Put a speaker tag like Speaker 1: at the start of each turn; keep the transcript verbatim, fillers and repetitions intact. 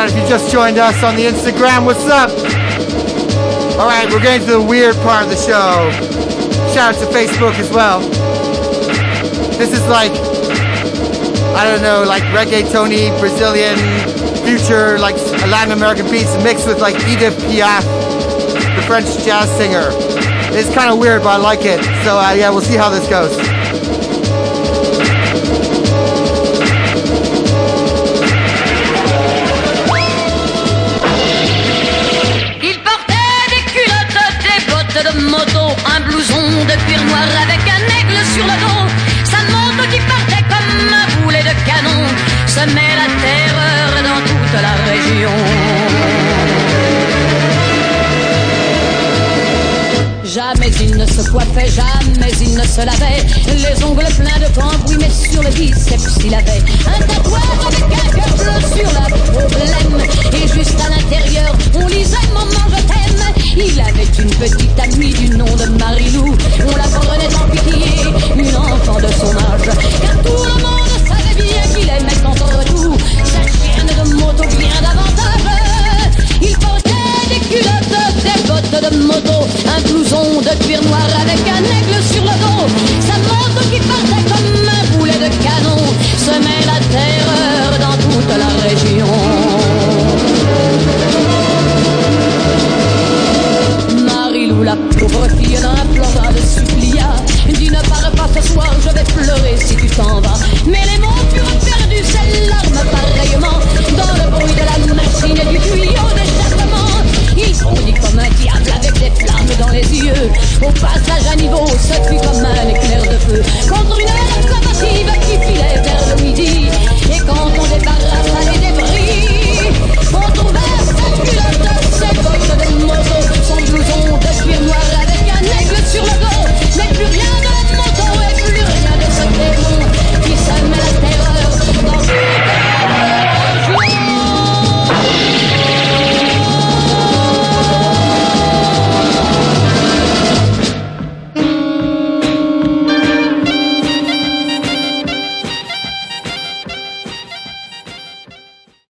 Speaker 1: out if you just joined us on the Instagram. What's up? Alright, we're getting to the weird part of the show. Shout out to Facebook as well. This is like, I don't know, like reggae-tony, Brazilian, future, like Latin American beats mixed with like Edith Piaf, the French jazz singer. It's kind of weird, but I like it. So uh, yeah, we'll see how this goes.
Speaker 2: De moto, un blouson de cuir noir avec un aigle sur le dos. Sa moto qui partait comme un boulet de canon semait la terreur dans toute la région. Jamais il ne se coiffait, jamais il ne se lavait. Les ongles pleins de cambouis, mais sur le biceps il avait un tatouage avec un cœur bleu sur la problème. Et juste à l'intérieur, on lisait Maman je t'aime. Il avait une petite amie du nom de Marilou. On la prenait en pitié, une enfant de son âge. Car tout le monde savait bien qu'il aimait entendre tout. Sa chienne de moto bien davantage. Il portait des culottes, des bottes de moto, un blouson de cuir noir avec un aigle sur le dos. Sa moto qui partait comme un boulet de canon semait la terreur dans toute la région. Marilou, la pauvre fille d'un plomba le supplia. Dis ne pars pas ce soir, je vais pleurer si tu t'en vas. Mais les mots furent perdus, ses larmes pareillement dans le bruit de la machine et du tuyau d'échappement. Il bondit comme un diable avec des flammes dans les yeux. Au passage à niveau, ce fut comme un éclair de feu contre une locomotive qui filait